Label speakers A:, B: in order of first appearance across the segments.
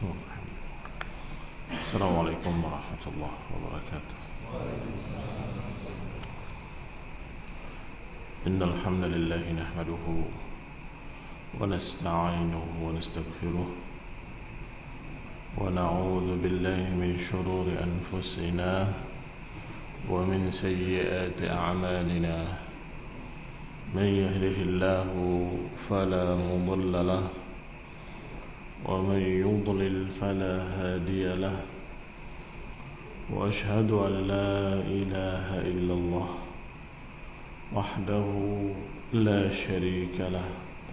A: السلام عليكم ورحمة الله وبركاته. إن الحمد لله نحمده ونستعينه ونستغفره ونعوذ بالله من شرور أنفسنا ومن سيئات أعمالنا. من يهده الله فلا مضل له ومن يضلل فلا هادي له. وأشهد أن لا إله إلا الله وحده لا شريك له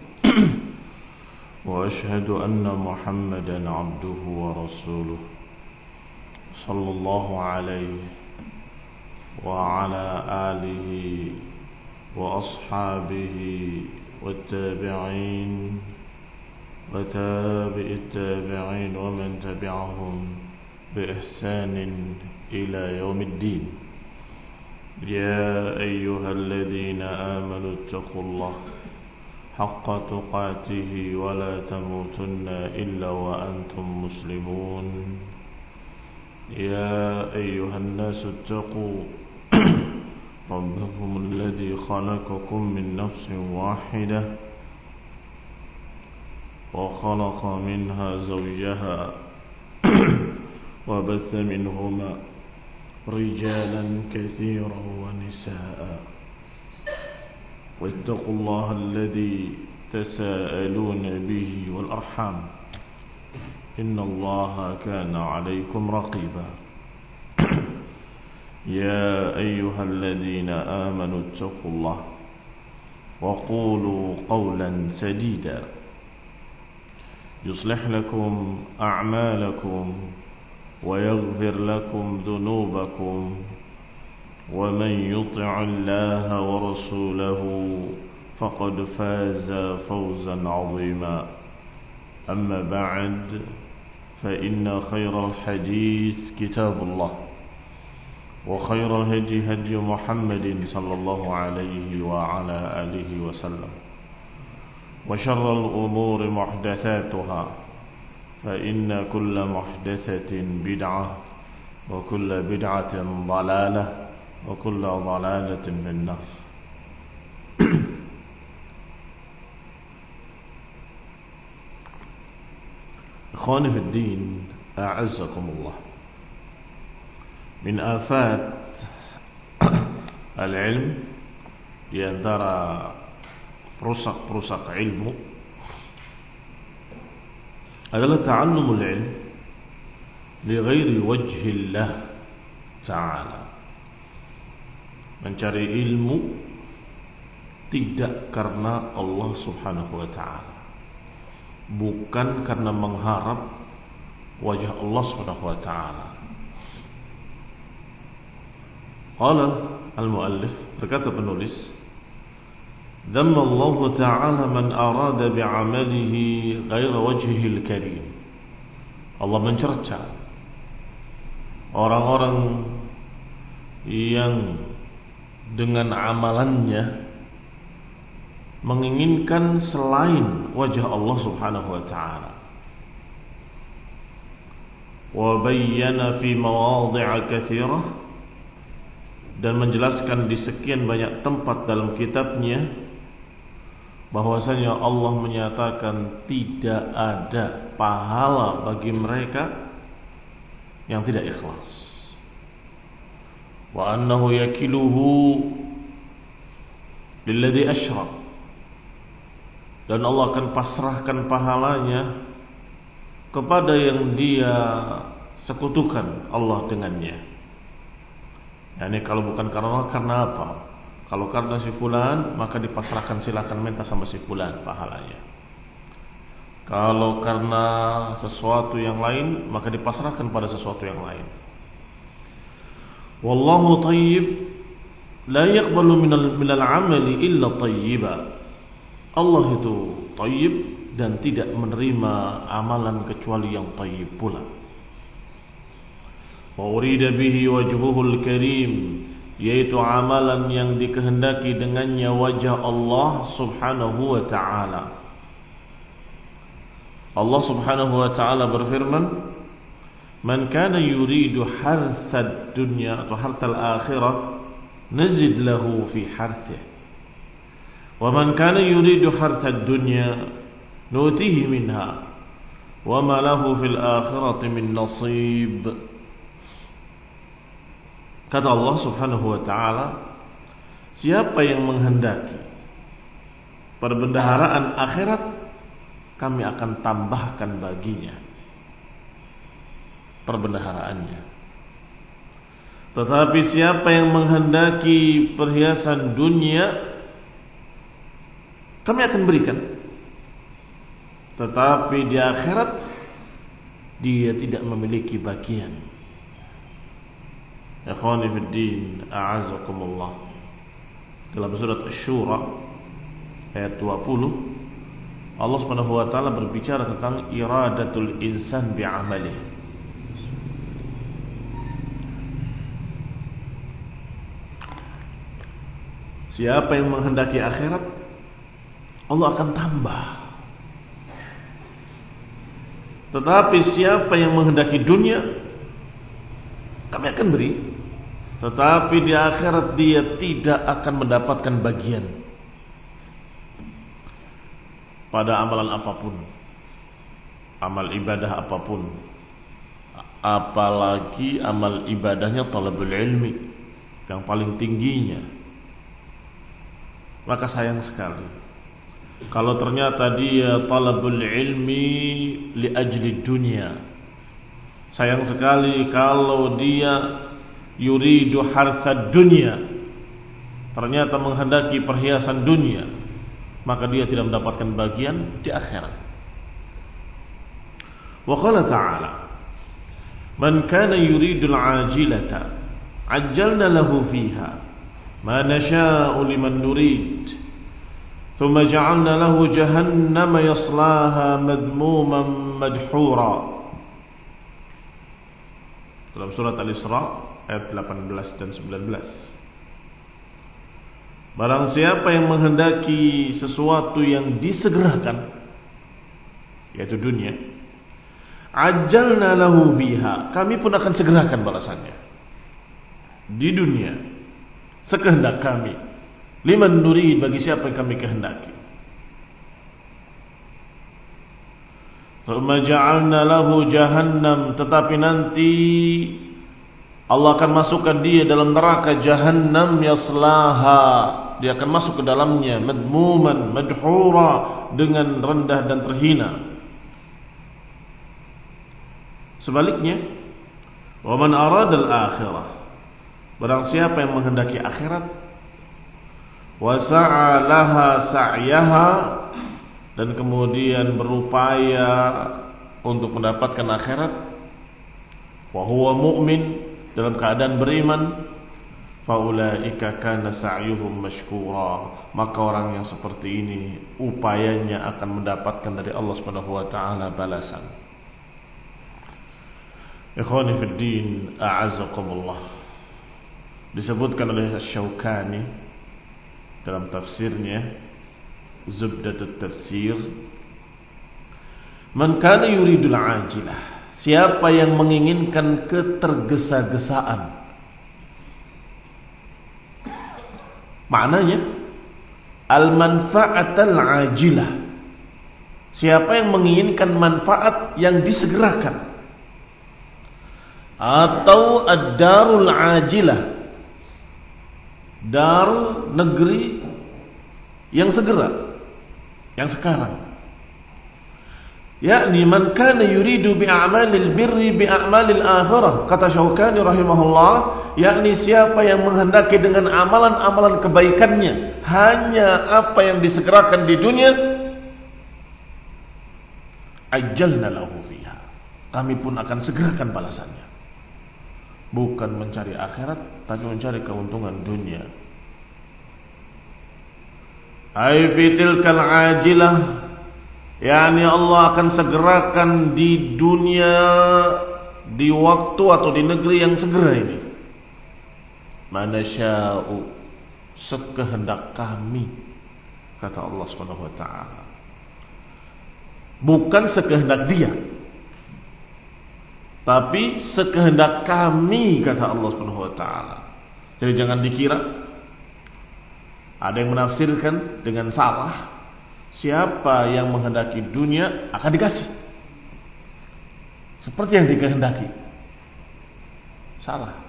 A: وأشهد أن محمدا عبده ورسوله صلى الله عليه وعلى آله وأصحابه والتابعين وتابع التابعين ومن تبعهم بإحسان إلى يوم الدين. يا أيها الذين آمنوا اتقوا الله حق تقاته ولا تموتن إلا وأنتم مسلمون. يا أيها الناس اتقوا ربكم الذي خلقكم من نفس واحدة وخلق منها زوجها وبث منهما رجالا كثيرا ونساء واتقوا الله الذي تساءلون به والأرحام إن الله كان عليكم رقيبا. يا أيها الذين آمنوا اتقوا الله وقولوا قولا سديدا يصلح لكم أعمالكم ويغفر لكم ذنوبكم ومن يطع الله ورسوله فقد فاز فوزا عظيما. أما بعد فإن خير الحديث كتاب الله وخير الهدي هدي محمد صلى الله عليه وعلى آله وسلم وشر الأمور محدثاتها فإن كل محدثة بدعة وكل بدعة ضلالة وكل ضلالة في النار. إخواني في الدين أعزكم الله. من آفات العلم di antara perusak-perusak ilmu adalah ta'allumul ilm li ghairi wajhillah ta'ala. Mencari ilmu tidak karena Allah Subhanahu wa ta'ala, bukan karena mengharap wajah Allah Subhanahu wa ta'ala. Qala al-muallif, berkata penulis, ذم الله تعالى من أراد بعمله غير وجهه الكريم. Allah mencerca orang-orang yang dengan amalannya menginginkan selain wajah Allah Subhanahu wa ta'ala. Wa bayyana fi mawadhi'a katsirah, dan menjelaskan di sekian banyak tempat dalam kitabnya bahwasanya Allah menyatakan tidak ada pahala bagi mereka yang tidak ikhlas. Wa annahu yakiluhu lilladzi asyrak, dan Allah akan pasrahkan pahalanya kepada yang dia sekutukan Allah dengannya. Yani kalau bukan karena apa? Kalau karena si fulan, maka dipasrahkan, silakan minta sama si fulan pahalanya. Kalau karena sesuatu yang lain, maka dipasrahkan pada sesuatu yang lain. Wallahu tayyib la yaqbalu minal amali illa tayyiba. Allah itu tayyib dan tidak menerima amalan kecuali yang tayyib pula. Wa urida bihi wajhuhul karim, yaitu amalan yang dikehendaki dengannya wajah Allah Subhanahu wa ta'ala. Allah Subhanahu wa taala berfirman, "Man kana yuridu harthad dunya atau harthal akhirah, nazid lahu fi harthihi. Wa man kana yuridu harthad dunya, nutihi minha, wa ma lahu fil akhirati min nasib." Kata Allah Subhanahu wa taala, siapa yang menghendaki perbendaharaan akhirat, kami akan tambahkan baginya perbendaharaannya. Tetapi siapa yang menghendaki perhiasan dunia, kami akan berikan. Tetapi di akhirat dia tidak memiliki bagian. Ikhwani fid din, a'azakumullah. Dalam surat Asy-Syura ayat 20, Allah Subhanahu wa taala berbicara tentang iradatul insan bi'amali. Siapa yang menghendaki akhirat, Allah akan tambah. Tetapi siapa yang menghendaki dunia, kami akan beri. Tetapi di akhirat dia tidak akan mendapatkan bagian pada amalan apapun, amal ibadah apapun, apalagi amal ibadahnya talabul ilmi yang paling tingginya. Maka sayang sekali kalau ternyata dia talabul ilmi li ajli dunia. Sayang sekali kalau dia yuridu harthad dunya, ternyata menghendaki perhiasan dunia, maka dia tidak mendapatkan bagian di akhirat. Wa qala ta'ala, man kana yuridul ajilata ajjalna lahu fiha ma nasha'u liman nurid thumma ja'alna lahu jahannama yaslaha madmuman madhura. Dalam surat Al-Isra ayat 18 dan 19. Barang siapa yang menghendaki sesuatu yang disegerakan, yaitu dunia, ajjalna lahu biha, kami pun akan segerakan balasannya di dunia sekehendak kami, liman nurid, bagi siapa yang kami kehendaki. Thumma ja'alna lahu jahannam, tetapi nanti Allah akan masukkan dia dalam neraka jahannam yaslaha, dia akan masuk ke dalamnya madmuman madhura, dengan rendah dan terhina. Sebaliknya, wa man arada al-akhirah, barang siapa yang menghendaki akhirat, wa sa'a laha sa'yaha, dan kemudian berupaya untuk mendapatkan akhirat, wa huwa mu'min, dalam keadaan beriman, faulaika kana sa'yuhum mashkura, maka orang yang seperti ini upayanya akan mendapatkan dari Allah Subhanahu wa taala balasan. Ikhwani fid din, a'azzakumullah. Disebutkan oleh Asy-Syaukani dalam tafsirnya Zubdatut Tafsir, man kana yuridul ajilah, siapa yang menginginkan ketergesa-gesaan. Maknanya al-manfa'atal ajilah, siapa yang menginginkan manfaat yang disegerakan, atau ad-darul ajilah, dar negeri yang segera, yang sekarang. Yakni man kana yuridu bi'amalil birri bi'amalil akhirah, kata Syaukani rahimahullah, yakni siapa yang menghendaki dengan amalan-amalan kebaikannya hanya apa yang disegerakan di dunia, ajjalna lahu fiha, kami pun akan segerakan balasannya. Bukan mencari akhirat, tapi mencari keuntungan dunia. Ai fitilkal ajilah, yakni Allah akan segerakan di dunia, di waktu atau di negeri yang segera ini, manasya'u, sekehendak kami, kata Allah Subhanahu wa taala. bukan sekehendak dia, tapi sekehendak kami, kata Allah Subhanahu wa taala. Jadi jangan dikira ada yang menafsirkan dengan salah, siapa yang menghendaki dunia akan dikasih seperti yang dikehendaki. Salah.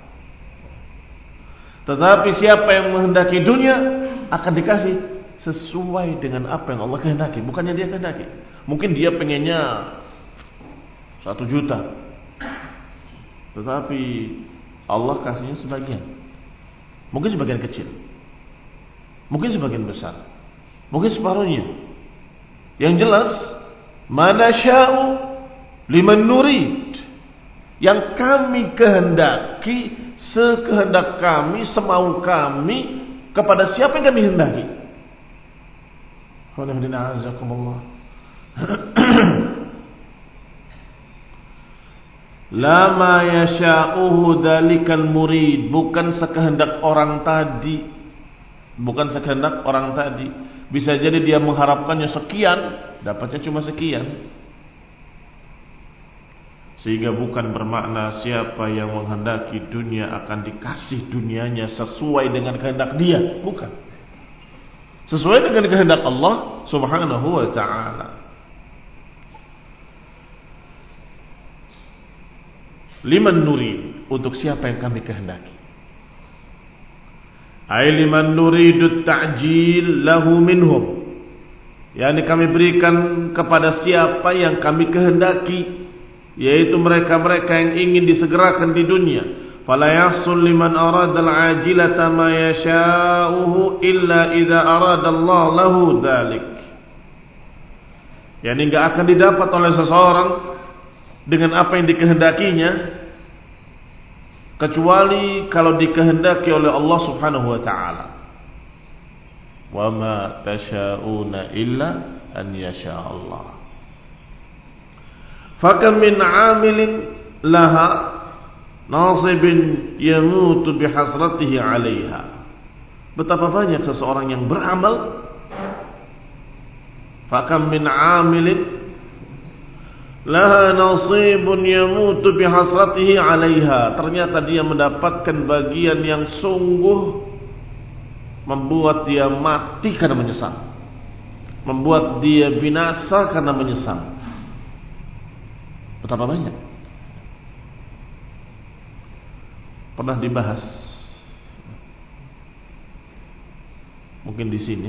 A: Tetapi siapa yang menghendaki dunia akan dikasih sesuai dengan apa yang Allah kehendaki, bukannya dia kehendaki. Mungkin dia pengennya 1 juta, tetapi Allah kasihnya sebagian. Mungkin sebagian kecil, mungkin sebagian besar, mungkin separuhnya. Yang jelas, manasya'u liman nurid, yang kami kehendaki, sekehendak kami, semau kami, kepada siapa yang kami hendaki. La ma yasha'uhu dalikal murid, bukan sekehendak orang tadi, bukan sekehendak orang tadi. Bisa jadi dia mengharapkannya sekian, dapatnya cuma sekian. Sehingga bukan bermakna siapa yang menghendaki dunia akan dikasih dunianya sesuai dengan kehendak dia, bukan. Sesuai dengan kehendak Allah Subhanahu wa ta'ala. Liman nurid, untuk siapa yang kami kehendaki. Ay liman nuridu ta'jil lahu minhum, yakni kami berikan kepada siapa yang kami kehendaki, yaitu mereka-mereka yang ingin disegerakan di dunia. Fala yahsul liman arada al-ajilata ma yasha'uhu illa idza arada Allah lahu dzalik. Yani enggak akan didapat oleh seseorang dengan apa yang dikehendakinya, kecuali kalau dikehendaki oleh Allah Subhanahu wa taala. Wa ma tasha'una illa an yasha Allah. Fakam min 'amilin laha nasibin yamutu bihasratihi 'alaiha. Betapa banyak seseorang yang beramal, fakam min 'amilin laha nasibun yamutu bihasratihi 'alaiha. Ternyata dia mendapatkan bagian yang sungguh membuat dia mati karena menyesal, membuat dia binasa karena menyesal. Betapa banyak. Pernah dibahas mungkin di sini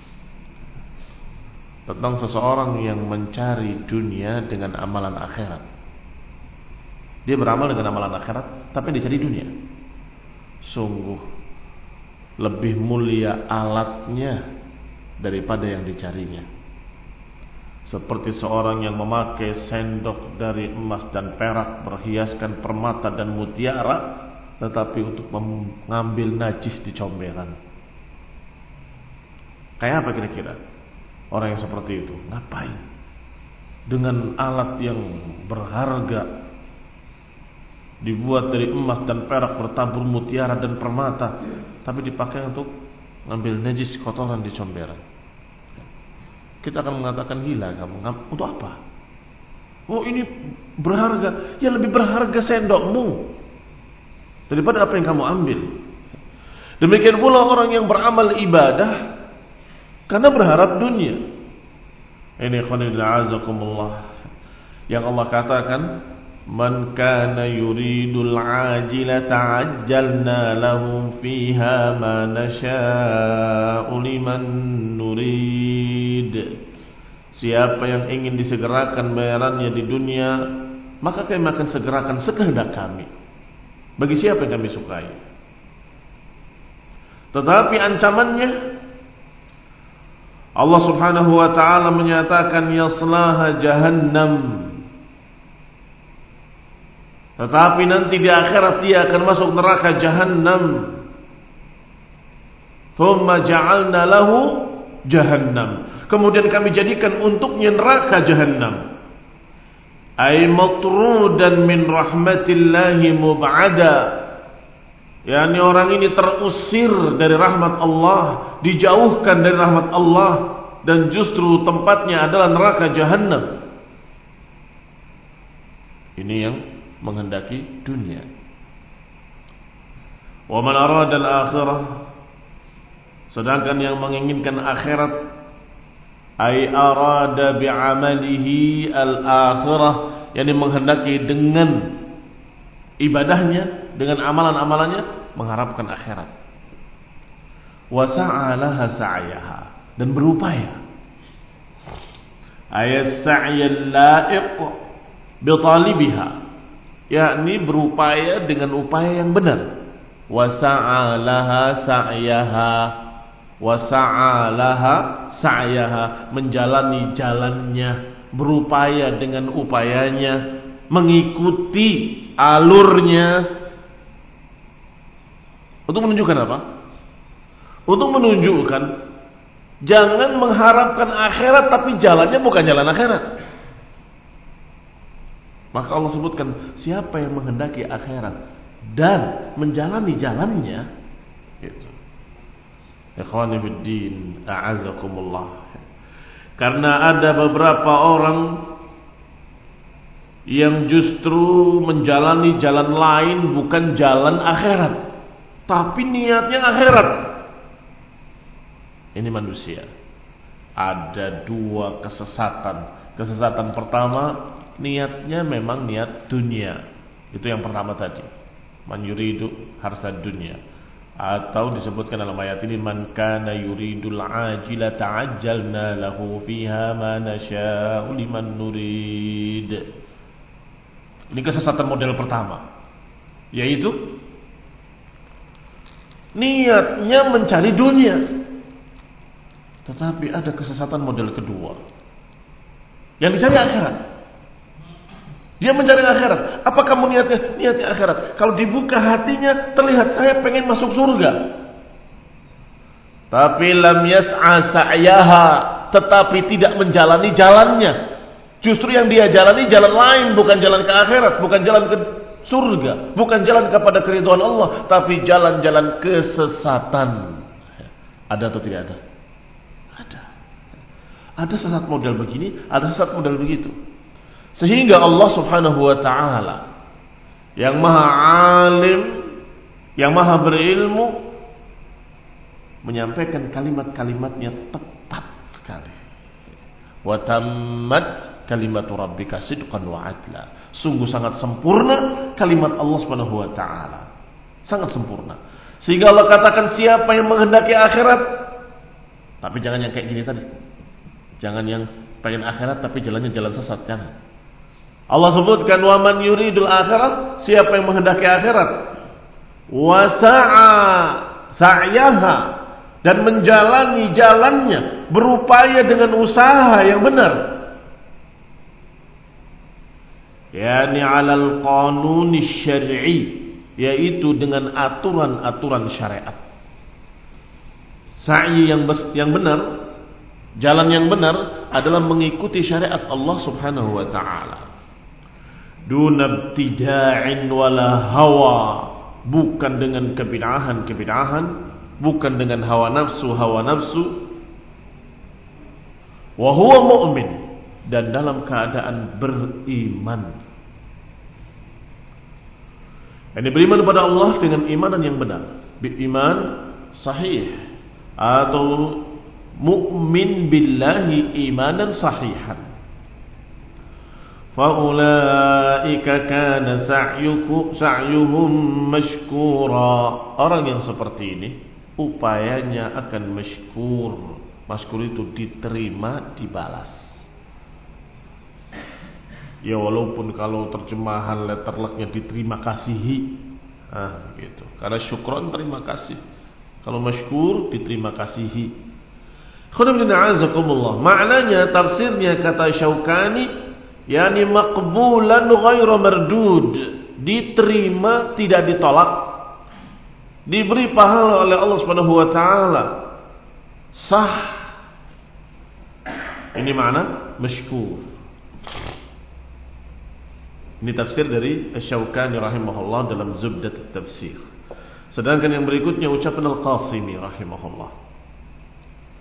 A: tentang seseorang yang mencari dunia dengan amalan akhirat. Dia beramal dengan amalan akhirat, tapi dia cari dunia. Sungguh lebih mulia alatnya daripada yang dicarinya. Seperti seorang yang memakai sendok dari emas dan perak berhiaskan permata dan mutiara, tetapi untuk mengambil najis di comberan. Kayak apa kira-kira orang yang seperti itu? Ngapain dengan alat yang berharga, dibuat dari emas dan perak bertabur mutiara dan permata, tapi dipakai untuk ngambil najis kotoran di comberan? Kita akan mengatakan, gila kamu, untuk apa? Oh, ini berharga. Ya, lebih berharga sendokmu daripada apa yang kamu ambil. Demikian pula orang yang beramal ibadah karena berharap dunia. Ini khonil azakumullah, yang Allah katakan, man kana yuridul ajilata ajjalna lahum fiha ma nasha'u liman nurid. Siapa yang ingin disegerakan bayarannya di dunia, maka kami akan segerakan sekehendak kami, bagi siapa yang kami sukai. Tetapi ancamannya, Allah Subhanahu wa ta'ala menyatakan yaslaha jahannam, tetapi nanti di akhirat dia akan masuk neraka jahannam. Thumma ja'alna lahu jahannam, kemudian kami jadikan untuknya neraka jahannam. Ay matrudan min rahmatillahi mub'ada, yakni orang ini terusir dari rahmat Allah, dijauhkan dari rahmat Allah, dan justru tempatnya adalah neraka jahannam. Ini yang menghendaki dunia. Wa man arada al-akhirah, sedangkan yang menginginkan akhirat, ay arada bi'amalihi al-akhirah, yakni menghendaki dengan ibadahnya, dengan amalan-amalannya mengharapkan akhirat. Wa sa'alaha sa'yaha, dan berupaya. Ayat sa'yal la'iq bi talibiha, yakni berupaya dengan upaya yang benar. Wa sa'alaha sa'yaha, wa sa'alaha sa'yaha, menjalani jalannya, berupaya dengan upayanya, mengikuti alurnya. Untuk menunjukkan apa? Untuk menunjukkan jangan mengharapkan akhirat tapi jalannya bukan jalan akhirat. Maka Allah sebutkan siapa yang menghendaki akhirat dan menjalani jalannya, gitu. Ikhwani fiddin, a'azakumullah. Karena ada beberapa orang yang justru menjalani jalan lain, bukan jalan akhirat, tapi niatnya akhirat. Ini manusia. Ada dua kesesatan. Kesesatan pertama, niatnya memang niat dunia. Itu yang pertama tadi. Man yuridu harsad dunya, atau disebutkan dalam ayat ini, man kana yuridul ajila ta'ajjalna lahu fiha ma nasya'u liman nurid. Ini kesesatan model pertama, yaitu niatnya mencari dunia. Tetapi ada kesesatan model kedua, yang dicari akhirat. Dia mencari akhirat. Apa kamu niatnya akhirat? Kalau dibuka hatinya terlihat saya pengen masuk surga. Tapi lam yas'a sa'yaha, tetapi tidak menjalani jalannya. Justru yang dia jalani jalan lain, bukan jalan ke akhirat, bukan jalan ke surga, bukan jalan kepada keridhaan Allah, tapi jalan-jalan kesesatan. Ada atau tidak ada? Ada. Ada sesat model begini, ada sesat model begitu. Sehingga Allah subhanahu wa ta'ala yang maha alim, yang maha berilmu, menyampaikan kalimat-kalimatnya tepat sekali. Wa tammat kalimatu rabbika sidqan wa adla. Sungguh sangat sempurna kalimat Allah subhanahu wa ta'ala. Sangat sempurna. Sehingga Allah katakan siapa yang menghendaki akhirat, tapi jangan yang kayak gini tadi. Jangan yang pengen akhirat tapi jalannya jalan sesat, jangan. Allah sebutkan wa man yuridul akhirat, siapa yang menghendaki akhirat, wa sa'a sa'yaha, dan menjalani jalannya, berupaya dengan usaha yang benar, yakni 'alal qanuni syar'i, yaitu dengan aturan-aturan syariat. Sa'i yang benar, jalan yang benar adalah mengikuti syariat Allah subhanahu wa ta'ala. Duna ibtida'in wala hawa, bukan dengan kebid'ahan, bukan dengan hawa nafsu, wa huwa mu'min, dan dalam keadaan beriman. Ini beriman kepada Allah dengan imanan yang benar, iman sahih, atau mu'min billahi imanan sahihan. Faulaika kana sa'yuhum mashkura. Orang yang seperti ini upayanya akan mashkur. Mashkur itu diterima, dibalas. Ya walaupun kalau terjemahan letter lucknya diterima kasihi, gitu. Karena syukron terima kasih. Kalau mashkur diterima kasihi. Maknanya, tafsirnya kata Syaukani, yakni maqbulan ghairu mardud, diterima tidak ditolak, diberi pahala oleh Allah Subhanahu wa taala, sah. Ini makna mashkur. Ini tafsir dari Asy-Syaukani rahimahullah dalam Zubdat Tafsir. Sedangkan yang berikutnya ucapan Al-Qasimi rahimahullah,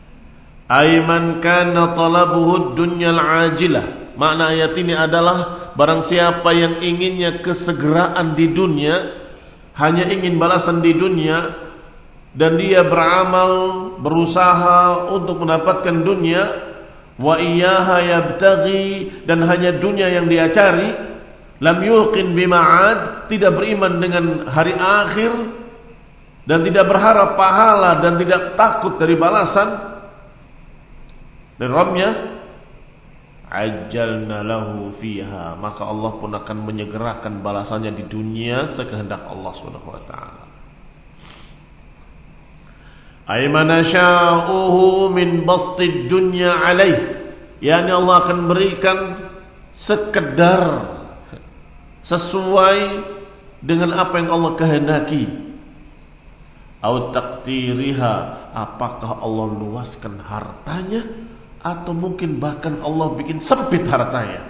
A: ayman kana talabuhu dunyal ajilah. Makna ayat ini adalah barang siapa yang inginnya kesegeraan di dunia, hanya ingin balasan di dunia, dan dia beramal, berusaha untuk mendapatkan dunia, wa iyyaha yabtaghi, dan hanya dunia yang dia cari, lam yuqin bima'ad, tidak beriman dengan hari akhir, dan tidak berharap pahala, dan tidak takut dari balasan dari Rabbnya, ajjalna lahu fiha, maka Allah pun akan menyegerakan balasannya di dunia sekehendak Allah Subhanahu wa taala. Ay manasha'uhu min bastid dunya alaih, yakni Allah akan berikan sekedar sesuai dengan apa yang Allah kehendaki. Au taqdiriha, apakah Allah luaskan hartanya, atau mungkin bahkan Allah bikin sempit hartanya.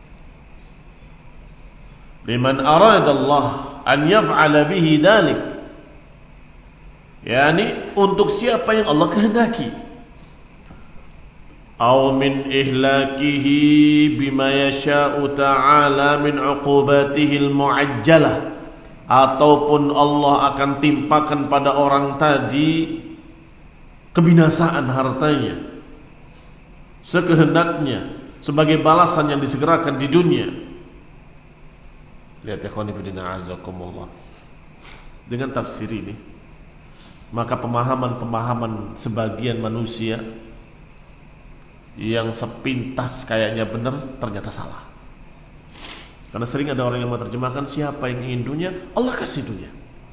A: Liman aradallah an yaf'ala bihi dzalik, yakni untuk siapa yang Allah kehendaki. Aw min ihlakihi bima yasha'u ta'ala min 'uqubatihi al-mu'ajjalah, ataupun Allah akan timpakan pada orang tadi kebinasaan hartanya sekehendaknya sebagai balasan yang disegerakan di dunia. Lihat ikhwan fillah azakumullah, dengan tafsir ini maka pemahaman-pemahaman sebagian manusia yang sepintas kayaknya benar ternyata salah. Karena sering ada orang yang menerjemahkan, siapa yang ingin dunia, Allah kasih dunia,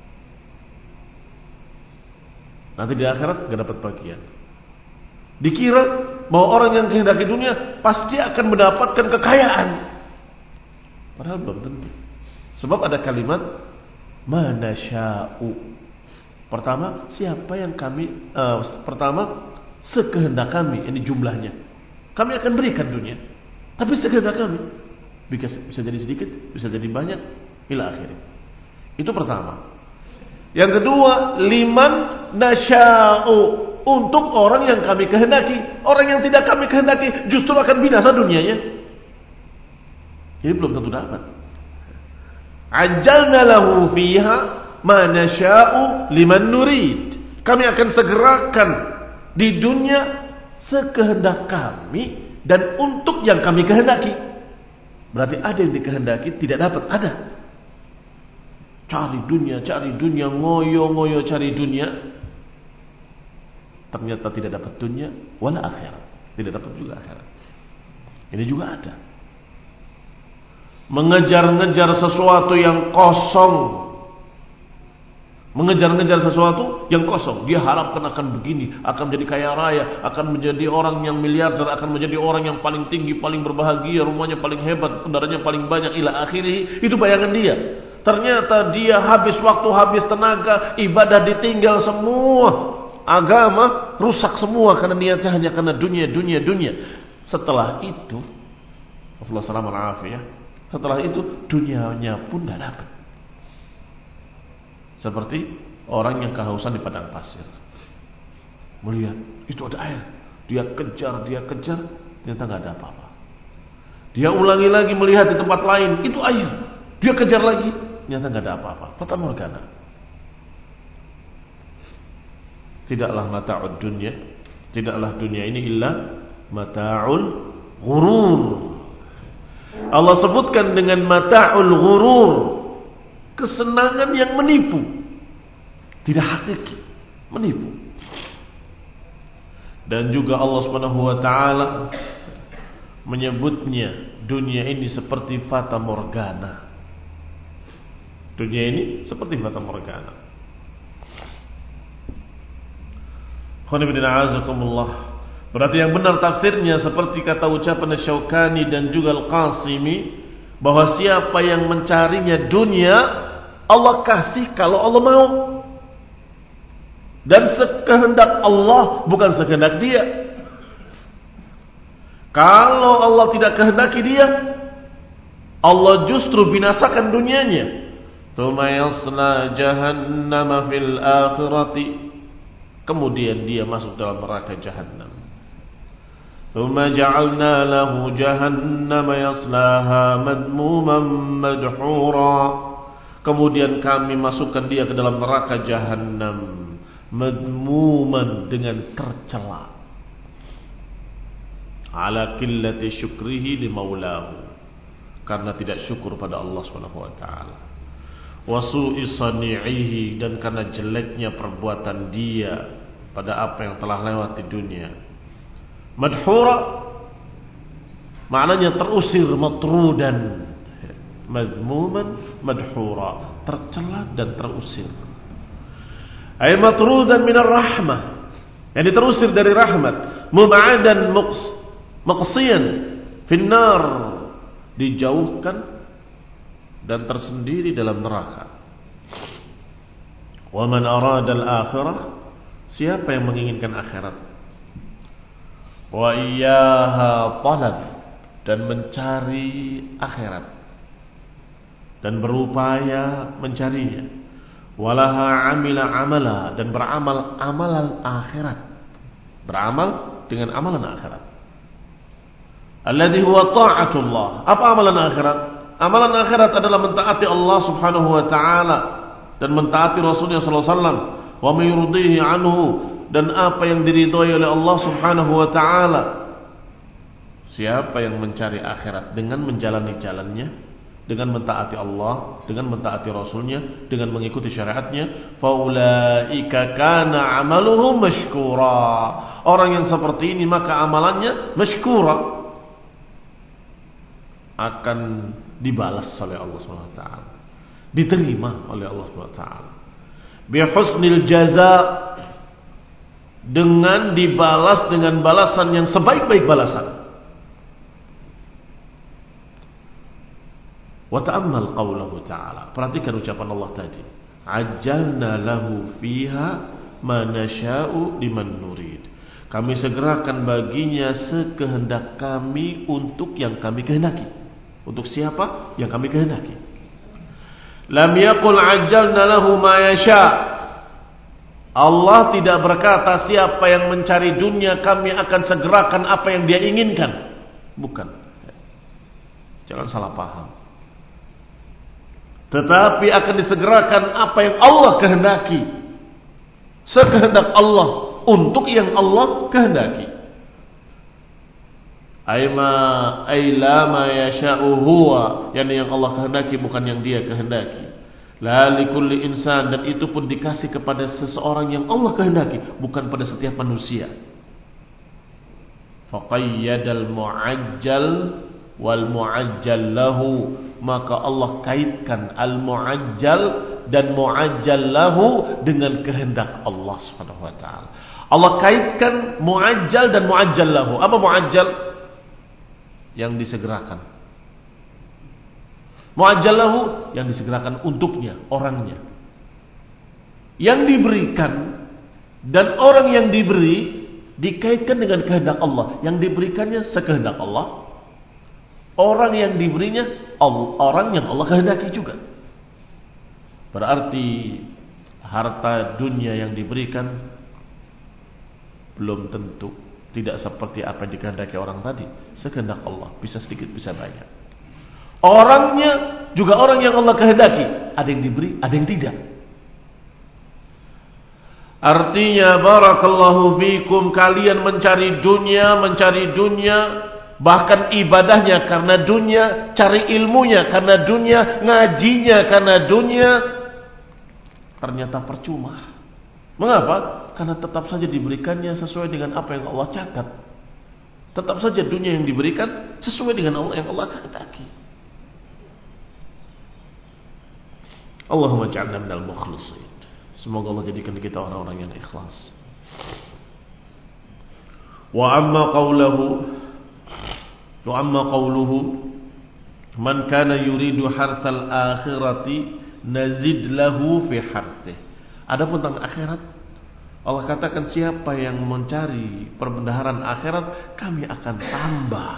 A: nanti di akhirat gak dapat bagian. Dikira bahwa orang yang kehendaki dunia pasti akan mendapatkan kekayaan, padahal belum tentu. Sebab ada kalimat manasya'u. Pertama, siapa yang kami pertama sekehendak kami, ini jumlahnya. Kami akan berikan dunia, tapi sekehendak kami. Bisa jadi sedikit, bisa jadi banyak, ila akhirnya. Itu pertama. Yang kedua, liman nasya'u, untuk orang yang kami kehendaki. Orang yang tidak kami kehendaki justru akan binasa dunianya. Jadi belum tentu dapat. Ajjalna lahu fiha ma nasya'u liman nurid. Kami akan segerakan di dunia sekehendak kami dan untuk yang kami kehendaki. Berarti ada yang dikehendaki tidak dapat, ada. Cari dunia, ngoyo-ngoyo cari dunia, ternyata tidak dapat dunia wala akhirat, tidak dapat juga akhirat. Ini juga ada. Mengejar-ngejar sesuatu yang kosong, mengejar-ngejar sesuatu yang kosong. Dia harapkan akan begini, akan menjadi kaya raya, akan menjadi orang yang miliarder, akan menjadi orang yang paling tinggi, paling berbahagia, rumahnya paling hebat, kendaraannya paling banyak, ila akhirih. Itu bayangan dia. Ternyata dia habis waktu, habis tenaga, ibadah ditinggal semua, agama rusak semua karena niatnya hanya karena dunia. Setelah itu, Allah salamul afiyah, setelah itu dunianya pun tidak dapat. Seperti orang yang kehausan di padang pasir, melihat itu ada air, dia kejar, ternyata nggak ada apa-apa. Dia ulangi lagi melihat di tempat lain, itu air, dia kejar lagi, ternyata nggak ada apa-apa. Fata morgana. Tidaklah mata'ud dunya, tidaklah dunia ini illa mata'ul ghurur. Allah sebutkan dengan mata'ul ghurur, kesenangan yang menipu, tidak hakiki, menipu. Dan juga Allah Subhanahu wa taala menyebutnya dunia ini seperti fata morgana. Dunia ini seperti fata morgana. Berarti yang benar tafsirnya seperti kata ucapan Syaukani dan juga Al-Qasimi, bahwa siapa yang mencarinya dunia, Allah kasih kalau Allah mau. Dan sekehendak Allah, bukan sekehendak dia. Kalau Allah tidak kehendaki dia, Allah justru binasakan dunianya. Tsumma yasla jahannama fil akhirati, kemudian dia masuk dalam neraka jahanam. Thumma ja'alna lahu jahannama yaslaha madmuman madhura. Kemudian kami masukkan dia ke dalam neraka Jahannam, madmuman, dengan tercela, ala qillati syukrihi li maulahu, karena tidak syukur pada Allah Subhanahu wa taala, wa su'i sani'ihi, dan karena jeleknya perbuatan dia pada apa yang telah lewat di dunia. Madhura maknanya terusir, matrudan. Madmuman madhura, tercela dan terusir. Ay matrudan minar rahmah, yang terusir dari rahmat. Mub'adan maqsiyan finnar, dijauhkan dan tersendiri dalam neraka. Wa man arada al-akhirah, siapa yang menginginkan akhirat, wa iyyaha talab, dan mencari akhirat dan berupaya mencarinya, walaha amila amala, dan beramal amalan akhirat, beramal dengan amalan akhirat. Alladhi huwa ta'atullah. Apa amalan akhirat? Amalan akhirat adalah mentaati Allah Subhanahu wa taala dan mentaati Rasulnya sallallahu alaihi wasallam, wa mayurdihi anhu, dan apa yang diridhai oleh Allah Subhanahu wa taala. Siapa yang mencari akhirat dengan menjalani jalannya, dengan mentaati Allah, dengan mentaati Rasulnya, dengan mengikuti syariatnya, faulaika kana amaluhum mashkura. Orang yang seperti ini maka amalannya mashkura, akan dibalas oleh Allah SWT, diterima oleh Allah SWT. Bihusnil jaza, dengan dibalas dengan balasan yang sebaik-baik balasan. Wa ta'ammal qawlahu ta'ala, perhatikan ucapan Allah tadi, ajjalna lahu fiha ma nasha'u liman nurid. Kami segerakan baginya sekehendak kami untuk yang kami kehendaki. Untuk siapa? Yang kami kehendaki. Lam yaqul ajjalna lahu ma yasha'. Allah tidak berkata siapa yang mencari dunia kami akan segerakan apa yang dia inginkan. Bukan. Jangan salah paham. Tetapi akan disegerakan apa yang Allah kehendaki, sekehendak Allah, untuk yang Allah kehendaki. Aila ma yasha'u huwa, yani yang Allah kehendaki bukan yang dia kehendaki. La likulli insan, dan itu pun dikasih kepada seseorang yang Allah kehendaki, bukan pada setiap manusia. Faqayyadal mu'ajjal wal mu'ajjal lahu, maka Allah kaitkan al-mu'ajjal dan mu'ajjal lahu dengan kehendak Allah Subhanahu wa taala. Allah kaitkan mu'ajjal dan mu'ajjal lahu. Apa mu'ajjal? Yang disegerakan. Mu'ajjal lahu yang disegerakan untuknya, orangnya. Yang diberikan dan orang yang diberi dikaitkan dengan kehendak Allah. Yang diberikannya sekehendak Allah. Orang yang diberinya orang yang Allah kehendaki juga. Berarti harta dunia yang diberikan belum tentu tidak seperti apa yang dikehendaki orang tadi. Sekehendak Allah, bisa sedikit bisa banyak. Orangnya juga orang yang Allah kehendaki, ada yang diberi, ada yang tidak. Artinya barakallahu fikum, kalian mencari dunia, bahkan ibadahnya karena dunia, cari ilmunya karena dunia, ngajinya karena dunia, ternyata percuma. Mengapa? Karena tetap saja diberikannya sesuai dengan apa yang Allah catat. Tetap saja dunia yang diberikan sesuai dengan Allah yang Allah kehendaki. Allahumma ja'alna minal mukhlisin. Semoga Allah jadikan kita orang-orang yang ikhlas. Wa amma qawluhu man kana yuridu harthal akhirati nazid lahu fi harthih. Adapun tentang akhirat, Allah katakan siapa yang mencari perbendaharaan akhirat, kami akan tambah.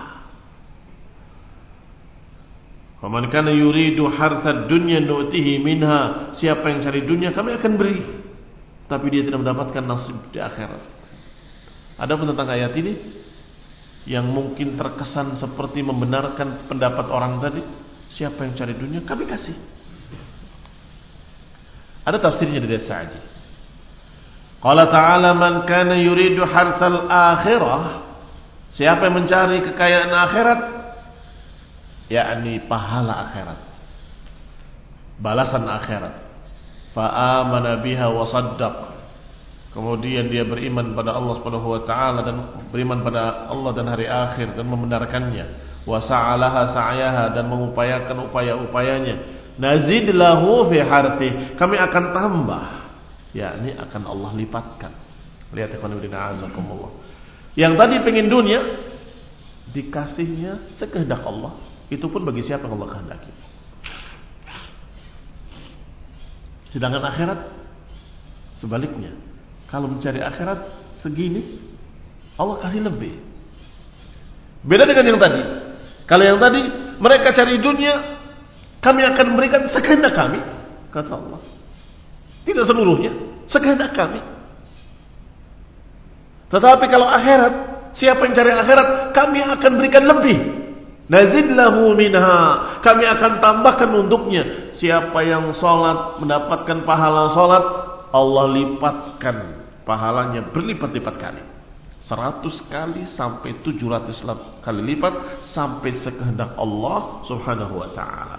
A: Faman kana yuridu harthad dunya nu'tihi minha, siapa yang cari dunia kami akan beri, tapi dia tidak mendapatkan nasib di akhirat. Adapun tentang ayat ini, yang mungkin terkesan seperti membenarkan pendapat orang tadi. Siapa yang cari dunia, kami kasih. Ada tafsirnya dari Sa'di. Qala ta'ala man kana yuridu harthal akhirah, siapa yang mencari kekayaan akhirat, yakni pahala akhirat, balasan akhirat, fa amana biha wa saddaq, kemudian dia beriman pada Allah Subhanahu wa taala dan beriman pada Allah dan hari akhir dan membenarkannya, wa sa'alaha sa'yaha, dan mengupayakan upaya-upayanya, nazid lahu fi harthi, kami akan tambah, yakni akan Allah lipatkan. Lihat ikhwan fillah azakumullah. Yang tadi pengen dunia, dikasihnya sekehendak Allah. Itu pun bagi siapa yang Allah kehendaki. Sedangkan akhirat sebaliknya. Kalau mencari akhirat segini, Allah kasih lebih. Beda dengan yang tadi. Kalau yang tadi mereka cari dunia, kami akan memberikan sekehendak kami, kata Allah. Tidak seluruhnya, sekehendak kami. Tetapi kalau akhirat, siapa yang cari akhirat, kami akan berikan lebih. Nazid lahu minha, kami akan tambahkan untuknya. Siapa yang sholat mendapatkan pahala sholat, Allah lipatkan pahalanya berlipat-lipat kali, 100 kali sampai 700 kali lipat, sampai sekehendak Allah subhanahu wa ta'ala.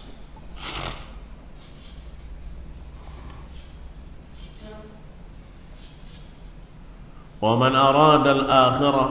A: Wa man arada al-akhirah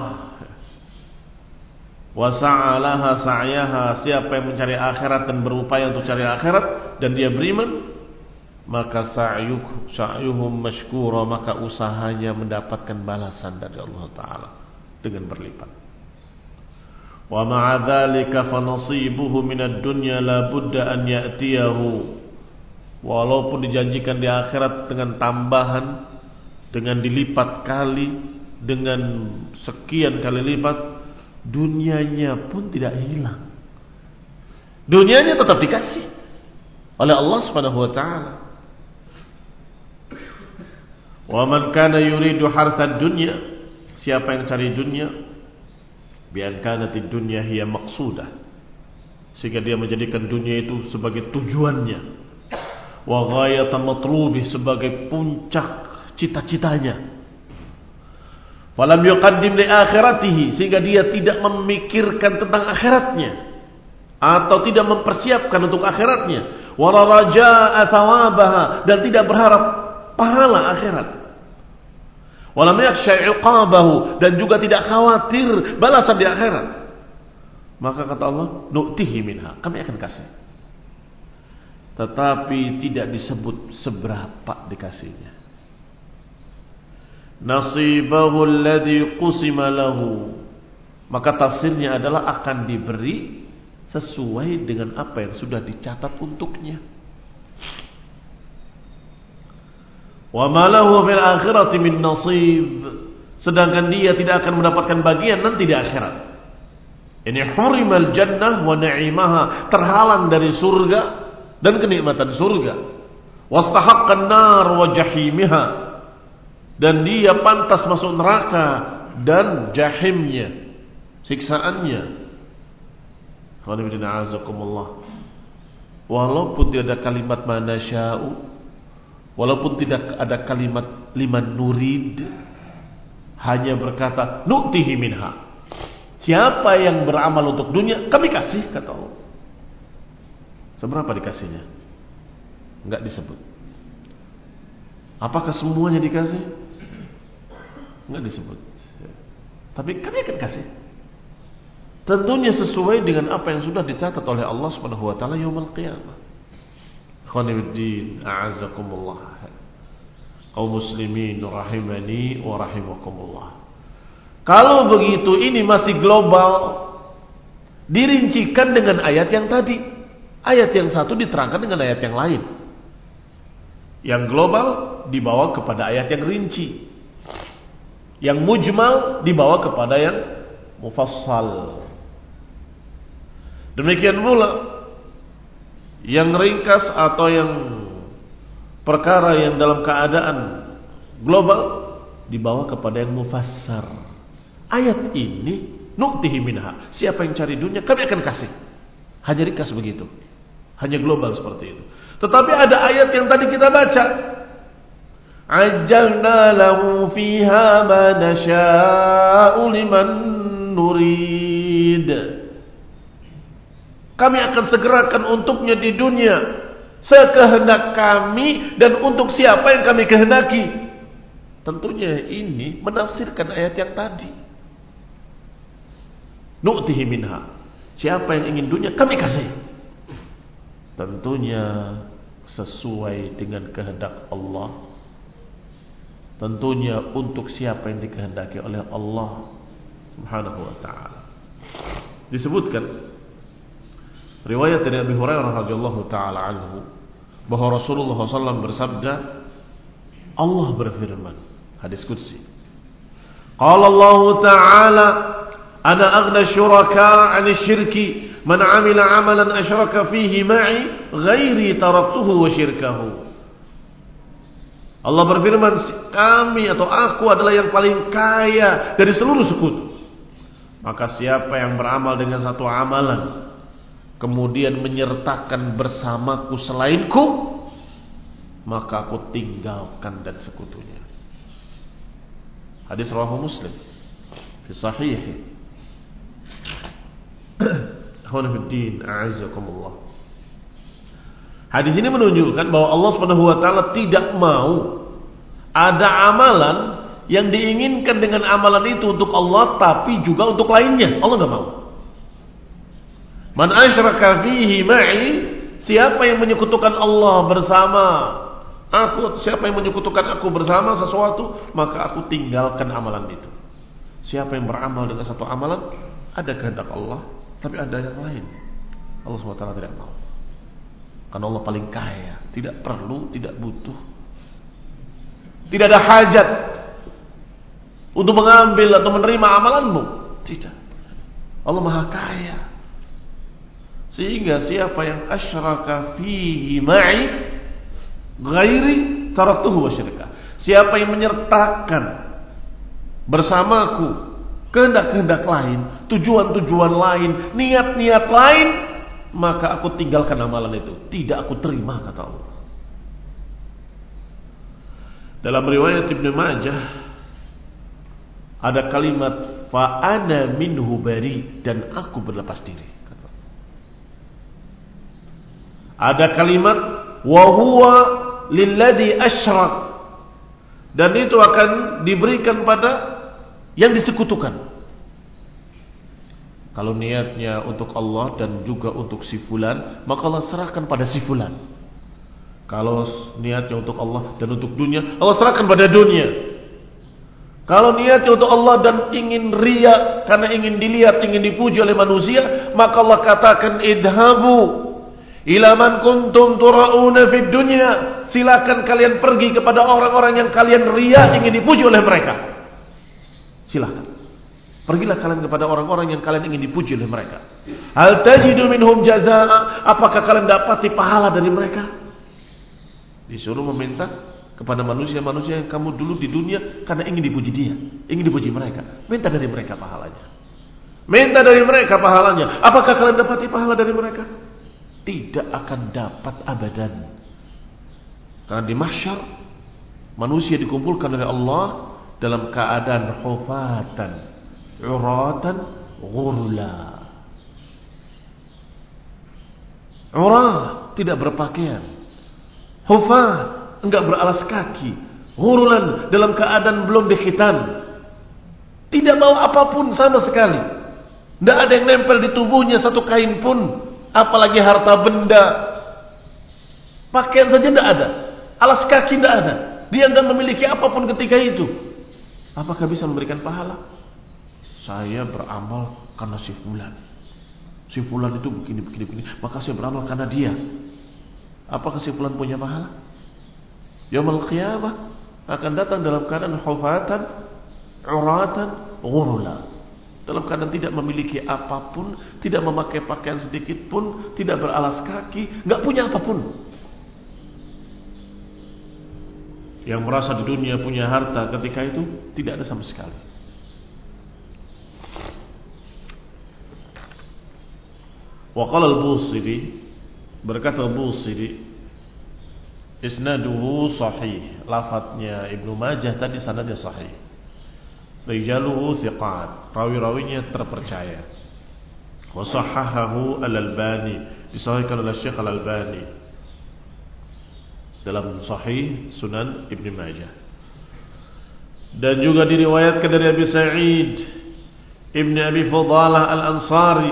A: wa sa'a laha sa'yaha, siapa yang mencari akhirat dan berupaya untuk cari akhirat dan dia beriman, maka sa'yuhum mashkura, maka usahanya mendapatkan balasan dari Allah Ta'ala dengan berlipat. Wa ma'a dzalika fa nasibuhu minad dunya la budda an ya'tiyahu, walaupun dijanjikan di akhirat dengan tambahan, dengan dilipat kali, dengan sekian kali lipat, dunianya pun tidak hilang. Dunianya tetap dikasih oleh Allah Subhanahu wa taala. Wa man kana yuridu harthad dunya, siapa yang cari dunia, bi an kanatid dunya hiya maqsudah, sehingga dia menjadikan dunia itu sebagai tujuannya, wa ghayatan matlubih, sebagai puncak cita-citanya. Walam yuqaddim li akhiratihi, sehingga dia tidak memikirkan tentang akhiratnya atau tidak mempersiapkan untuk akhiratnya. Wa raja'a thawabaha, dan tidak berharap pahala akhirat. Walam yakhsha 'iqabahu, dan juga tidak khawatir balasan di akhirat. Maka kata Allah, nu'tihi minha, kami akan kasih. Tetapi tidak disebut seberapa dikasihnya. Nasibahu alladhi qusima lahu, maka tafsirnya adalah akan diberi sesuai dengan apa yang sudah dicatat untuknya. Wa ma lahu fil akhirati min nasib, sedangkan dia tidak akan mendapatkan bagian nanti di akhirat. Ini hurimal jannah wa na'imaha, terhalang dari surga dan kenikmatan surga. Wastahaqqan nar wa jahimiha, dan dia pantas masuk neraka dan jahimnya, siksaannya. Walaupun tidak ada kalimat manasya'u, walaupun tidak ada kalimat liman nurid, hanya berkata nu'tihi minha, siapa yang beramal untuk dunia kami kasih, kata Allah. Seberapa dikasihnya? Enggak disebut. Apakah semuanya dikasih? Enggak disebut. Tapi kami akan kasih. Tentunya sesuai dengan apa yang sudah dicatat oleh Allah Subhanahu wa taala yaumul qiyamah. Khoniruddin a'azakumullah. Kaum muslimin rahimani wa rahimakumullah. Kalau begitu ini masih global, dirincikan dengan ayat yang tadi. Ayat yang satu diterangkan dengan ayat yang lain. Yang global dibawa kepada ayat yang rinci. Yang mujmal dibawa kepada yang mufassal. Demikian pula yang ringkas atau yang perkara yang dalam keadaan global dibawa kepada yang mufassar. Ayat ini nu'tihi minha. Siapa yang cari dunia, kami akan kasih. Hanya ringkas begitu. Hanya global seperti itu. Tetapi ada ayat yang tadi kita baca. Ajjalna lahu fiha ma nasha'u liman nurid. Kami akan segerakan untuknya di dunia sekehendak kami dan untuk siapa yang kami kehendaki. Tentunya ini menafsirkan ayat yang tadi. Nu'tihi minha. Siapa yang ingin dunia kami kasih. Tentunya sesuai dengan kehendak Allah. Tentunya untuk siapa yang dikehendaki oleh Allah Subhanahu wa ta'ala. Disebutkan riwayat dari Abi Hurairah radhiyallahu taala anhu bahwa Rasulullah SAW bersabda, Allah berfirman, hadis qudsi. Qala Allah Ta'ala, ana aghna syuraka 'ani syirki man 'amila 'amalan asyraka fihi ma'i ghairi taraktuhu wa syirkahu. Allah berfirman, kami atau aku adalah yang paling kaya dari seluruh sekutu. Maka siapa yang beramal dengan satu amalan kemudian menyertakan bersamaku selainku, maka aku tinggalkan dan sekutunya. Hadis rawahu Muslim fi sahih. Khonifuddin a'azzakumullah. Hadis ini menunjukkan bahwa Allah Subhanahu wa taala tidak mau ada amalan yang diinginkan dengan amalan itu untuk Allah tapi juga untuk lainnya. Allah enggak mau. Man asyraka fihi ma'i, siapa yang menyekutukan Allah bersama aku, siapa yang menyekutukan aku bersama sesuatu, maka aku tinggalkan amalan itu. Siapa yang beramal dengan satu amalan, ada kehendak Allah, tapi ada yang lain. Allah SWT tidak mau. Karena Allah paling kaya, tidak perlu, tidak butuh, tidak ada hajat untuk mengambil atau menerima amalanmu. Tidak. Allah Maha Kaya. Sehingga siapa yang asyraka fihi ma'i ghairi taraktuhu wa syirka. Siapa yang menyertakan bersamaku kehendak-kehendak lain, tujuan-tujuan lain, niat-niat lain, maka aku tinggalkan amalan itu. Tidak aku terima, kata Allah. Dalam riwayat Ibnu Majah ada kalimat fa ana minhu bari, dan aku berlepas diri. Ada kalimat wa huwa lilladzi asyrak, dan itu akan diberikan pada yang disekutukan. Kalau niatnya untuk Allah dan juga untuk si fulan, maka Allah serahkan pada si fulan. Kalau niatnya untuk Allah dan untuk dunia, Allah serahkan pada dunia. Kalau niatnya untuk Allah dan ingin riya, karena ingin dilihat, ingin dipuji oleh manusia, maka Allah katakan idhabu ila man kuntum turauna fid dunya. Silakan kalian pergi kepada orang-orang yang kalian riya, ingin dipuji oleh mereka. Silakan. Pergilah kalian kepada orang-orang yang kalian ingin dipuji oleh mereka. Hal tajidu minhum jazaa, apakah kalian dapati pahala dari mereka? Disuruh meminta kepada manusia-manusia yang kamu dulu di dunia karena ingin dipuji dia, ingin dipuji mereka. Minta dari mereka pahalanya. Minta dari mereka pahalanya. Apakah kalian dapati pahala dari mereka? Tidak akan dapat abadan. Karena di mahsyar manusia dikumpulkan oleh Allah dalam keadaan hufatan, uratan, ghurla. Urah, tidak berpakaian. Hufat, enggak beralas kaki. Ghurlan, dalam keadaan belum dikhitan. Tidak bawa apapun sama sekali. Tidak ada yang nempel di tubuhnya satu kain pun, apalagi harta benda. Pakaian saja tidak ada, alas kaki tidak ada. Dia tidak memiliki apapun ketika itu. Apakah bisa memberikan pahala? Saya beramal karena si fulan. Si fulan itu begini, maka saya beramal karena dia. Apakah si fulan punya pahala? Yaumul qiyamah akan datang dalam keadaan hufatan, uratan, ghurla. Dalam keadaan tidak memiliki apapun, tidak memakai pakaian sedikit pun, tidak beralas kaki, enggak punya apapun. Yang merasa di dunia punya harta ketika itu tidak ada sama sekali. Wa qala al-Busiri, berkata al-Busiri, isnaduhu sahih. Lafadznya Ibnu Majah tadi sanadnya sahih. Rijaluhu thiqat, rawi-rawinya terpercaya. Wa sahahahu al-Albani, disahihkan oleh Syekh Al-Albani dalam Sahih Sunan Ibnu Majah. Dan juga diriwayatkan dari Abi Sa'id Ibn Abi Fudalah Al-Ansari,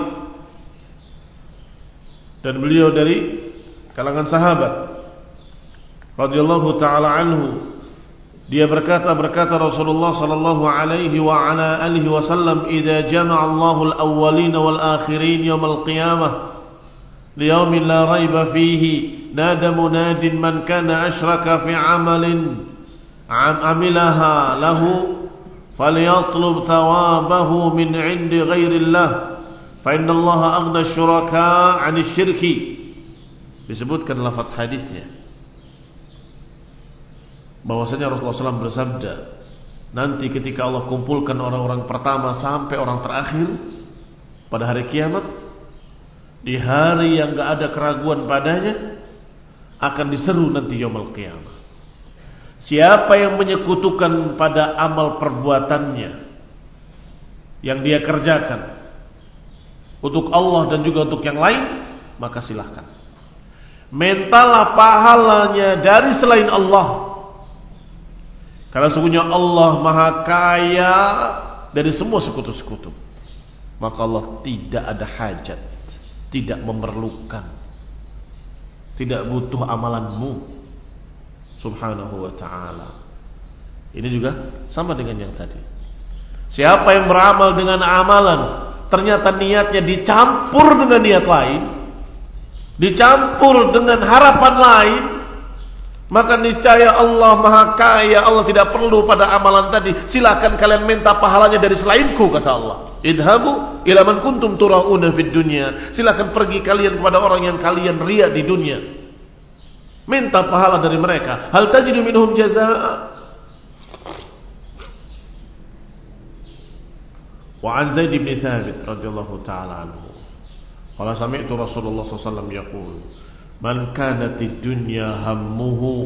A: dan beliau dari kalangan sahabat radhiyallahu taala anhu. Dia berkata Rasulullah sallallahu alaihi wa ala alihi wasallam, "Idza jama'a Allahu al-awwalin wal akhirin yawm al-qiyamah li yawmin la raiba fihi, nada munadin man kana asyraka fi 'amalin amilaha lahu falyatlub thawabahu min 'indi ghairillah fa innallaha aghna asy-syuraka 'anil syirki." Disebutkan lafaz hadisnya bahwasanya Rasulullah SAW bersabda, nanti ketika Allah kumpulkan orang-orang pertama sampai orang terakhir pada hari kiamat, di hari yang gak ada keraguan padanya, akan diseru nanti yaumul qiyamah. Siapa yang menyekutukan pada amal perbuatannya yang dia kerjakan untuk Allah dan juga untuk yang lain, maka silahkan mintalah pahalanya dari selain Allah. Karena sungguhnya Allah Maha Kaya dari semua sekutu-sekutu. Maka Allah tidak ada hajat, tidak memerlukan, tidak butuh amalanmu Subhanahu wa ta'ala. Ini juga sama dengan yang tadi. Siapa yang beramal dengan amalan, ternyata niatnya dicampur dengan niat lain, dicampur dengan harapan lain, maka niscaya Allah Maha Kaya, Allah tidak perlu pada amalan tadi. Silakan kalian minta pahalanya dari selainku, kata Allah. Idhabu ila man kuntum turauna fid dunya. Silakan pergi kalian kepada orang yang kalian riya di dunia. Minta pahala dari mereka. Hal tajidu minhum jazaa. Wa an Zaid bin Thabit radhiyallahu ta'ala anhu, qala sami'tu Rasulullah sallallahu alaihi wasallam yaqul, man kanatid dunya hammuhu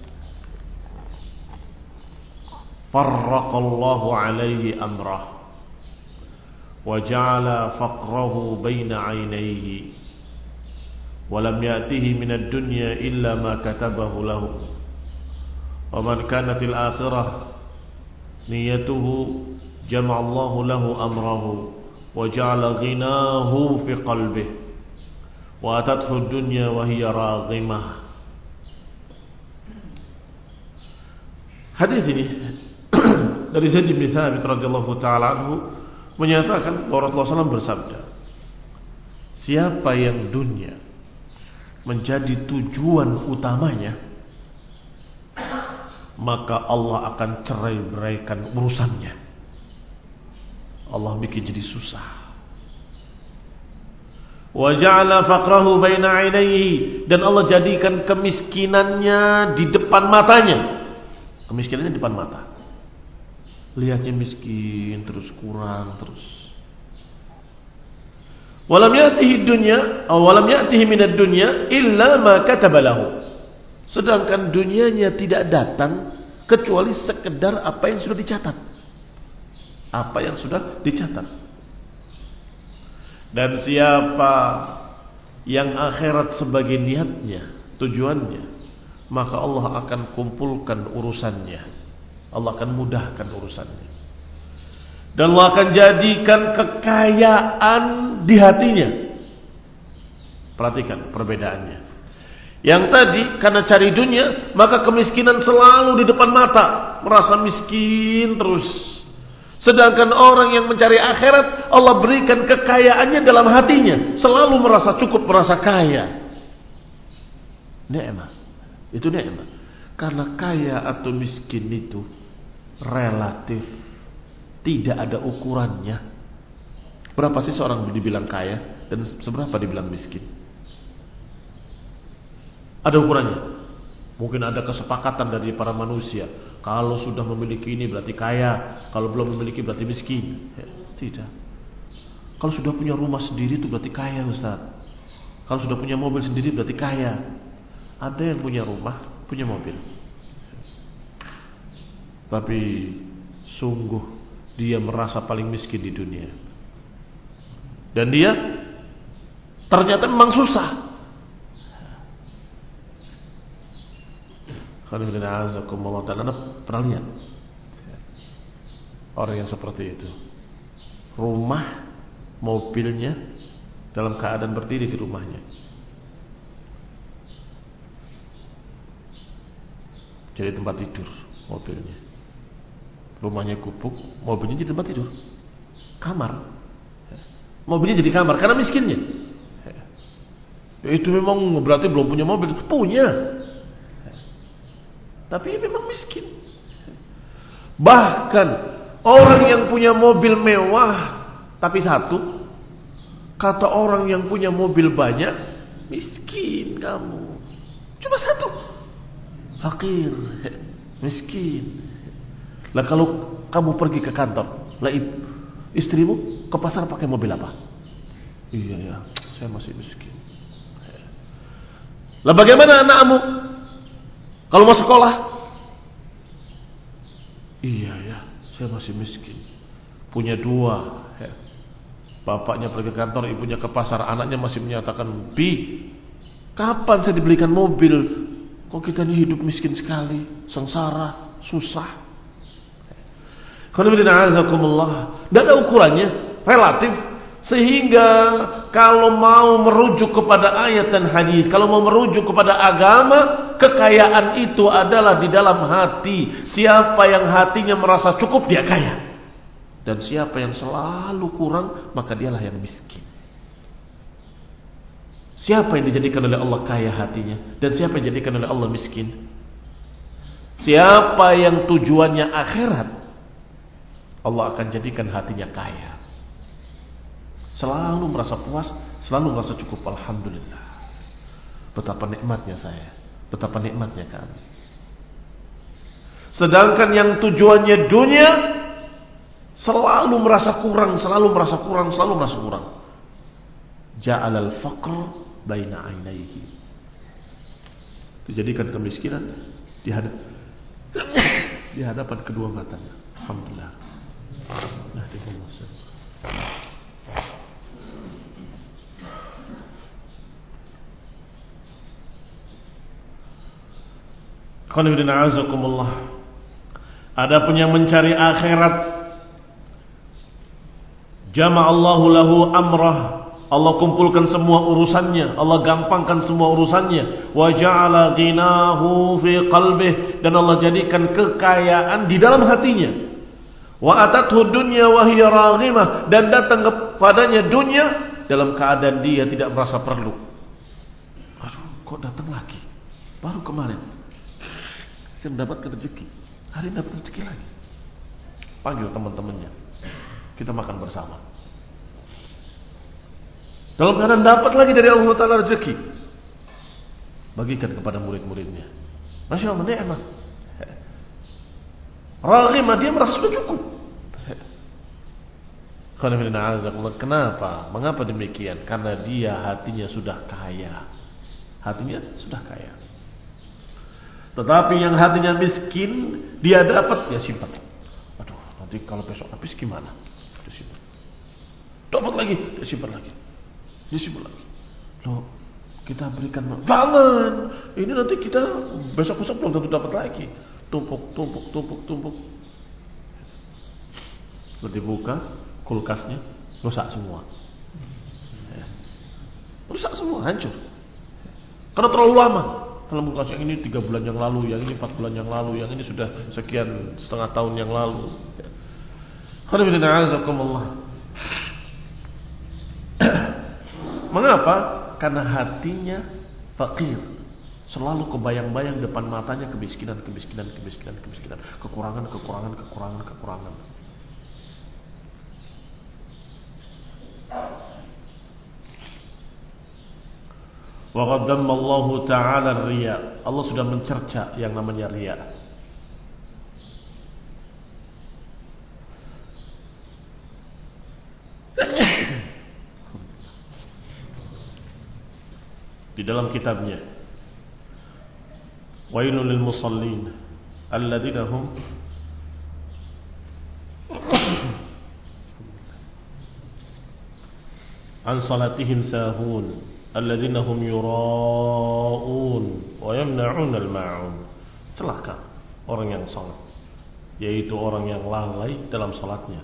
A: farraqallahu alaihi amrah wa ja'ala faqrahu baina 'ainayhi wa lam ya'tihi minad dunya illa ma katabahu lahu wa man kanatil akhirah niyatuhu jama'allahu lahu amrahu wa ja'ala ghinahu fi qalbihi wa atathu dunya wa hiya raghimah. Hadis ini dari Zaid bin Thabit radhiyallahu taala anhu menyatakan bahwa Rasulullah SAW bersabda, siapa yang dunia menjadi tujuan utamanya, maka Allah akan cerai-beraikan urusannya. Allah bikin jadi susah. Wa ja'ala faqrahu baina 'ainayhi, dan Allah jadikan kemiskinannya di depan matanya. Kemiskinannya di depan mata. Lihatnya miskin terus, kurang terus. Walam ya'tihi dunya aw walam ya'tihi minad dunya illa ma kataba lahu. Sedangkan dunianya tidak datang kecuali sekedar apa yang sudah dicatat. Apa yang sudah dicatat. Dan siapa yang akhirat sebagai niatnya, tujuannya, maka Allah akan kumpulkan urusannya. Allah akan mudahkan urusannya. Dan Allah akan jadikan kekayaan di hatinya. Perhatikan perbedaannya. Yang tadi karena cari dunia, maka kemiskinan selalu di depan mata, merasa miskin terus. Sedangkan orang yang mencari akhirat, Allah berikan kekayaannya dalam hatinya, selalu merasa cukup, merasa kaya. Nikmat. Itu nikmat. Karena kaya atau miskin itu relatif, tidak ada ukurannya. Berapa sih seorang dibilang kaya dan seberapa dibilang miskin? Ada ukurannya. Mungkin ada kesepakatan dari para manusia, kalau sudah memiliki ini berarti kaya, kalau belum memiliki berarti miskin. Tidak. Kalau sudah punya rumah sendiri itu berarti kaya, Ustaz. Kalau sudah punya mobil sendiri berarti kaya. Ada yang punya rumah, punya mobil, tapi sungguh dia merasa paling miskin di dunia. Dan dia ternyata memang susah. Anda pernah lihat orang yang seperti itu? Rumah, mobilnya dalam keadaan berdiri di rumahnya. Jadi tempat tidur mobilnya. Rumahnya gubuk, mobilnya jadi tempat tidur. Kamar. Mobilnya jadi kamar karena miskinnya. Itu memang berarti belum punya mobil. Punya. Tapi memang miskin. Bahkan orang yang punya mobil mewah tapi satu, kata orang yang punya mobil banyak, miskin kamu. Cuma satu, fakir, miskin. Lah kalau kamu pergi ke kantor, lah istrimu ke pasar pakai mobil apa? Iya ya, saya masih miskin. Lah bagaimana anakmu kalau mau sekolah? Iya ya, saya masih miskin. Punya dua. Bapaknya pergi ke kantor, ibunya ke pasar, anaknya masih menyatakan, "Bi, kapan saya dibelikan mobil? Kok kita ini hidup miskin sekali, sengsara, susah." Tidak ada ukurannya, relatif. Sehingga kalau mau merujuk kepada ayat dan hadis, kalau mau merujuk kepada agama, kekayaan itu adalah di dalam hati. Siapa yang hatinya merasa cukup, dia kaya. Dan siapa yang selalu kurang, maka dialah yang miskin. Siapa yang dijadikan oleh Allah kaya hatinya, dan siapa yang dijadikan oleh Allah miskin? Siapa yang tujuannya akhirat, Allah akan jadikan hatinya kaya. Selalu merasa puas, selalu merasa cukup. Alhamdulillah. Betapa nikmatnya saya, betapa nikmatnya kami. Sedangkan yang tujuannya dunia, selalu merasa kurang, selalu merasa kurang, selalu merasa kurang. Ja'alal faqr baina ainaihi. Dijadikan kemiskinan di hadapan kedua matanya. Alhamdulillah. Adapun yang mencari akhirat, jama'allahu lahu amrah, Allah kumpulkan semua urusannya, Allah gampangkan semua urusannya. Wa ja'ala ghinahu fi qalbih, dan Allah jadikan kekayaan di dalam hatinya. Wa atathu dunya wa hiya raghimah, dan datang kepadanya dunia dalam keadaan dia tidak merasa perlu. Aduh, kok datang lagi? Baru kemarin saya mendapatkan rezeki, hari ini dapat rezeki lagi. Panggil teman-temannya, kita makan bersama. Dalam keadaan dapat lagi dari Allah Ta'ala rezeki, bagikan kepada murid-muridnya. Masya Allah, ni'mah. Raghimah, dia merasa sudah cukup. Kenapa? Mengapa demikian? Karena dia hatinya sudah kaya. Hatinya sudah kaya. Tetapi yang hatinya miskin, dia dapat, dia simpan. Aduh, nanti kalau besok habis gimana? Dia simpan. Dapat lagi, dia simpan lagi. Dia simpan lagi. Loh, kita berikan. Jangan. Ini nanti kita besok-besok belum tentu dapat lagi. Tumpuk. Seperti buka kulkasnya, rusak semua. Rusak semua, hancur. Karena terlalu lama. Kalau kulkas yang ini 3 bulan yang lalu, yang ini 4 bulan yang lalu, yang ini sudah sekian setengah tahun yang lalu. Mengapa? Karena hatinya fakir. Selalu kebayang-bayang depan matanya kemiskinan, kekurangan. Wa qaddama Allah Ta'ala riya. Allah sudah mencerca yang namanya riya. di dalam kitabnya, wailul lil musallin alladzina hum an salatihim sahun alladzina hum yura'un wa yamna'un al-ma'un. Celaka orang yang salat, yaitu orang yang lalai dalam salatnya,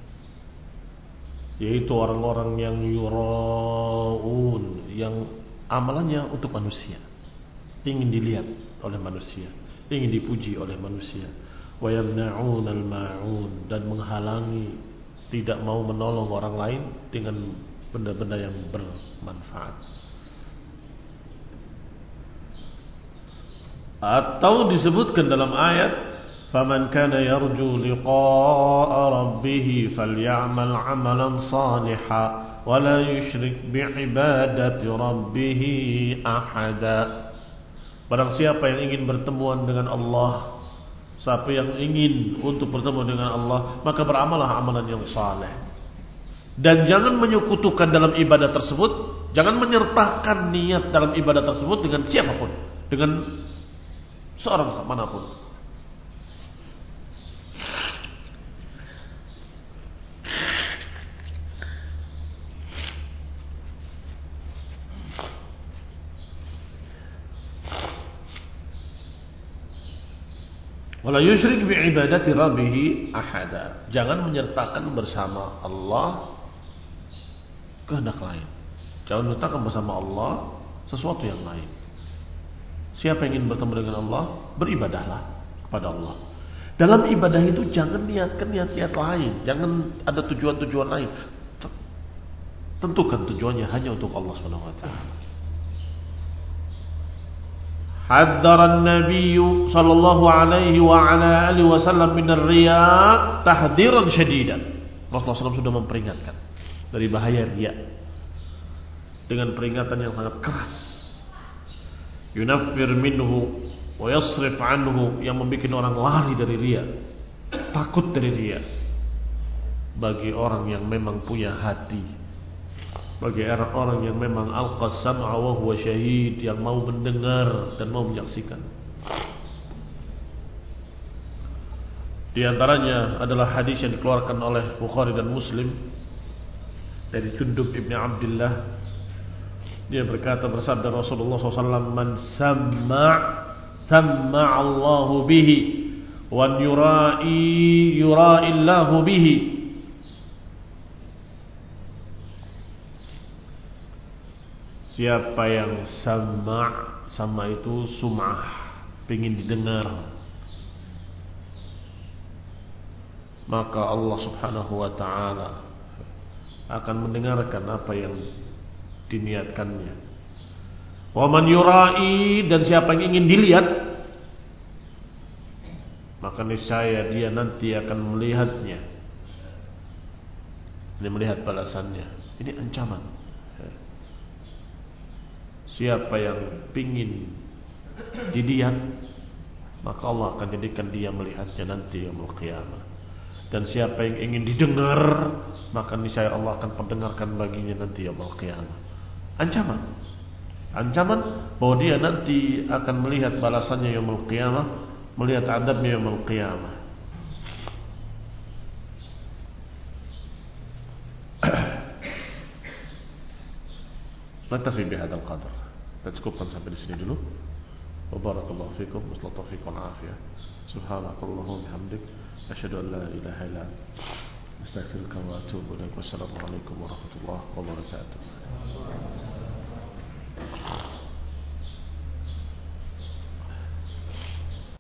A: yaitu orang-orang yang yura'un, yang amalannya untuk manusia, ingin dilihat oleh manusia, ingin dipuji oleh manusia. Wa yamna'un al-ma'un, dan menghalangi, tidak mau menolong orang lain dengan benda-benda yang bermanfaat. Atau disebutkan dalam ayat, faman kana yarju liqa'a rabbih falyamal 'amalan salihan wa la yusyrik bi'ibadati rabbih ahada. Barang siapa yang ingin bertemuan dengan Allah, siapa yang ingin untuk bertemu dengan Allah, maka beramalah amalan yang saleh. Dan jangan menyekutukan dalam ibadah tersebut, jangan menyertakan niat dalam ibadah tersebut dengan siapapun, dengan seorang manapun. Wala yusyrik bi ibadati rabbih ahada. Jangan menyertakan bersama Allah kehendak lain. Jangan menyertakan bersama Allah sesuatu yang lain. Siapa yang ingin bertemu dengan Allah, beribadahlah kepada Allah. Dalam ibadah itu jangan niatkan niat-niat lain, jangan ada tujuan-tujuan lain. Tentukan tujuannya hanya untuk Allah Subhanahu wa taala. Haddaran Nabi sallallahu alaihi wa ala alihi wasallam min ar-riya tahdiran syadidan. Rasulullah SAW sudah memperingatkan dari bahaya riya dengan peringatan yang sangat keras. Yunaffir minhu wa yasrif anhu, yang membuat orang lari dari riya, takut dari riya. Bagi orang yang memang punya hati, bagi orang yang memang alqa sam'a wa huwa syahid, yang mau mendengar dan mau menyaksikan. Di antaranya adalah hadis yang dikeluarkan oleh Bukhari dan Muslim dari Jundub ibn Abdullah. Dia berkata, bersabda Rasulullah SAW, man samma Allahu bihi wa yura'illahu bihi. Siapa yang sama itu sum'ah, ingin didengar, maka Allah Subhanahu wa ta'ala akan mendengarkan apa yang diniatkannya. Wa man yura'i, dan siapa yang ingin dilihat, maka niscaya dia nanti akan melihatnya. Ini melihat balasannya. Ini ancaman. Siapa yang ingin dilihat, maka Allah akan jadikan dia melihatnya nanti yaumul qiyamah. Dan siapa yang ingin didengar, maka niscaya Allah akan pendengarkan baginya nanti yaumul qiyamah. Ancaman bahwa dia nanti akan melihat balasannya yaumul qiyamah, melihat adabnya yaumul qiyamah. Naktafi bihadzal qadar. Kita cukupkan sampai di sini dulu. Wa barakallahu fikum, wassalatu taufiq wal afiyah. Subhanakallahumma wa bihamdik, asyhadu an la ilaha illa anta, astaghfiruka wa atubu ilaik. Wassalamu alaikum warahmatullahi wabarakatuh.